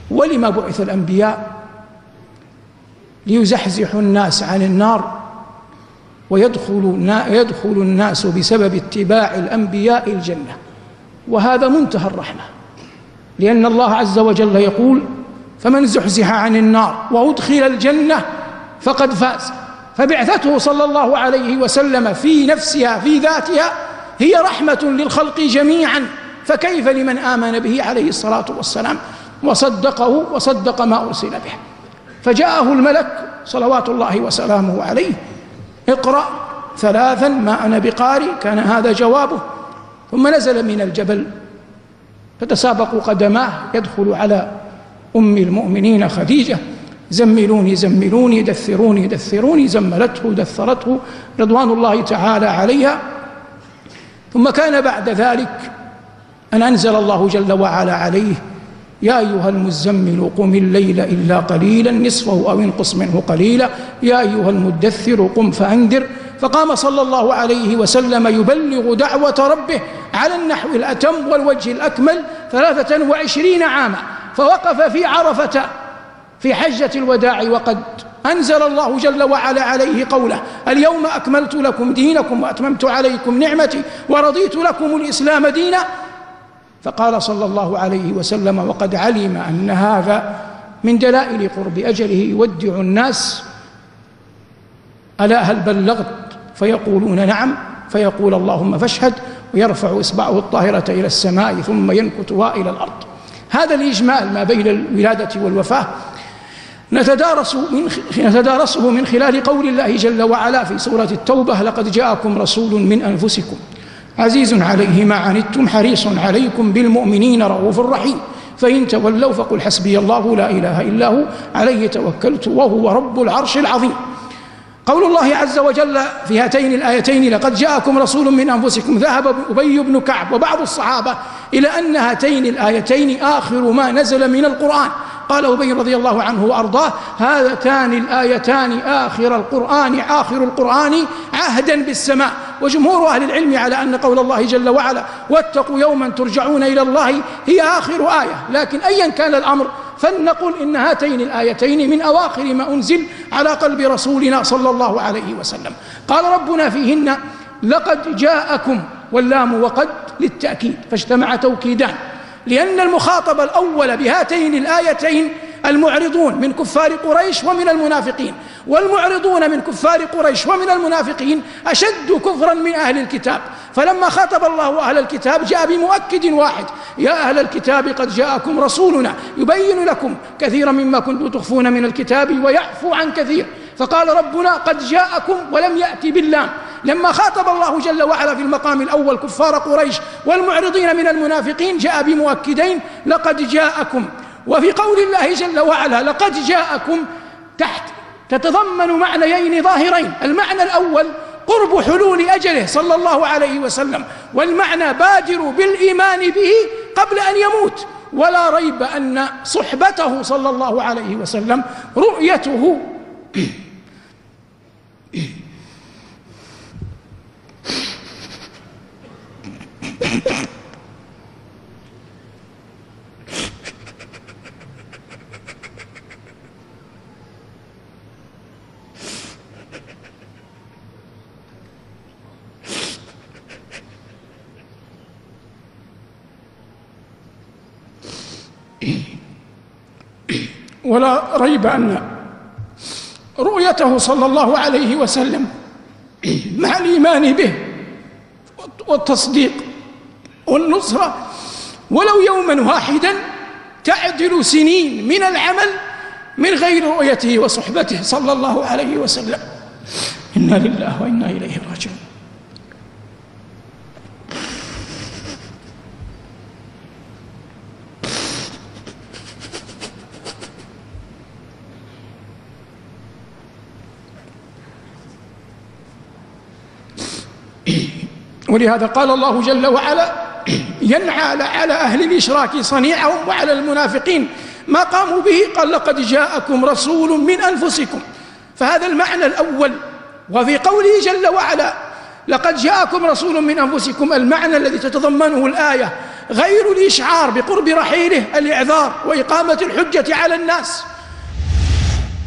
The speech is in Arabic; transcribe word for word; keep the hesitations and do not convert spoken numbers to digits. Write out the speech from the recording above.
ولما بعث الأنبياء؟ ليزحزحوا الناس عن النار ويدخل يدخل الناس بسبب اتباع الأنبياء الجنة، وهذا منتهى الرحمة، لأن الله عز وجل يقول: فمن زحزح عن النار وأدخل الجنة فقد فاز. فبعثته صلى الله عليه وسلم في نفسها في ذاتها هي رحمة للخلق جميعا، فكيف لمن آمن به عليه الصلاة والسلام وصدقه وصدق ما أرسل به؟ فجاءه الملك صلوات الله وسلامه عليه: اقرأ ثلاثا ما أنا بقارئ. كان هذا جوابه. ثم نزل من الجبل فتسابقوا قدماه يدخل على أم المؤمنين خديجة: زملوني زملوني دثروني دثروني، زملته دثرته رضوان الله تعالى عليها. ثم كان بعد ذلك أن أنزل الله جل وعلا عليه: يا أيها المزمل قم الليل إلا قليلا نصفه أو انقص منه قليلا يا أيها المدثر قم فأنذر. فقام صلى الله عليه وسلم يبلغ دعوة ربه على النحو الأتم والوجه الأكمل ثلاثة وعشرين عاما، فوقف في عرفة في حجة الوداع وقد أنزل الله جل وعلا عليه قوله: اليوم أكملت لكم دينكم وأتممت عليكم نعمتي ورضيت لكم الإسلام دينا. فقال صلى الله عليه وسلم وقد علم أن هذا من دلائل قرب أجله: يودع الناس: ألا هل بلغت؟ فيقولون نعم، فيقول: اللهم فاشهد، ويرفع إصبعه الطاهرة إلى السماء ثم ينكتها إلى الأرض. هذا الإجمال ما بين الولادة والوفاة نتدارس من نتدارسه من خلال قول الله جل وعلا في سورة التوبة: لقد جاءكم رسول من أنفسكم عزيز عليه ما عنتم حريص عليكم بالمؤمنين رؤوف رحيم فإن تولوا فقل حسبي الله لا إله إلا هو عليه توكلت وهو رب العرش العظيم. قول الله عز وجل في هاتين الآيتين: لقد جاءكم رسول من أنفسكم، ذهب أبي بن كعب وبعض الصحابة إلى أن هاتين الآيتين آخر ما نزل من القرآن. قال أبي رضي الله عنه وأرضاه: هاتان الآيتان آخر القرآن آخر القرآن عهدا بالسماء. وجمهور أهل العلم على أن قول الله جل وعلا: واتقوا يوما ترجعون إلى الله هي آخر آية، لكن أيا كان الأمر فلنقل إن هاتين الآيتين من أواخر ما أنزل على قلب رسولنا صلى الله عليه وسلم. قال ربنا فيهن: لقد جاءكم، واللام وقد للتأكيد فاجتمع توكيدان، لأن المخاطب الأول بهاتين الآيتين المعرضون من كفار قريش ومن المنافقين، والمعرضون من كفار قريش ومن المنافقين أشد كفرا من أهل الكتاب. فلما خاطب الله أهل الكتاب جاء بمؤكد واحد: يا أهل الكتاب قد جاءكم رسولنا يبين لكم كثيرا مما كنتم تخفون من الكتاب ويعفو عن كثير. فقال ربنا: قد جاءكم، ولم يأتي باللام. لما خاطب الله جل وعلا في المقام الأول كفار قريش والمعرضين من المنافقين جاء بمؤكدين: لقد جاءكم. وفي قول الله جل وعلا لقد جاءكم تحت تتضمن معنيين ظاهرين: المعنى الأول قرب حلول أجله صلى الله عليه وسلم، والمعنى بادروا بالإيمان به قبل أن يموت. ولا ريب أن صحبته صلى الله عليه وسلم رؤيته ولا ريب أن رؤيته صلى الله عليه وسلم مع الإيمان به والتصديق والنصرة ولو يوما واحدا تعدل سنين من العمل من غير رؤيته وصحبته صلى الله عليه وسلم. إنا لله وإنا إليه راجعون. ولهذا قال الله جل وعلا: ينعى على أهل الإشراك صنيعهم وعلى المنافقين ما قاموا به. قال: لقد جاءكم رسول من أنفسكم. فهذا المعنى الأول. وفي قوله جل وعلا: لقد جاءكم رسول من أنفسكم، المعنى الذي تتضمنه الآية غير الإشعار بقرب رحيله الإعذار وإقامة الحجة على الناس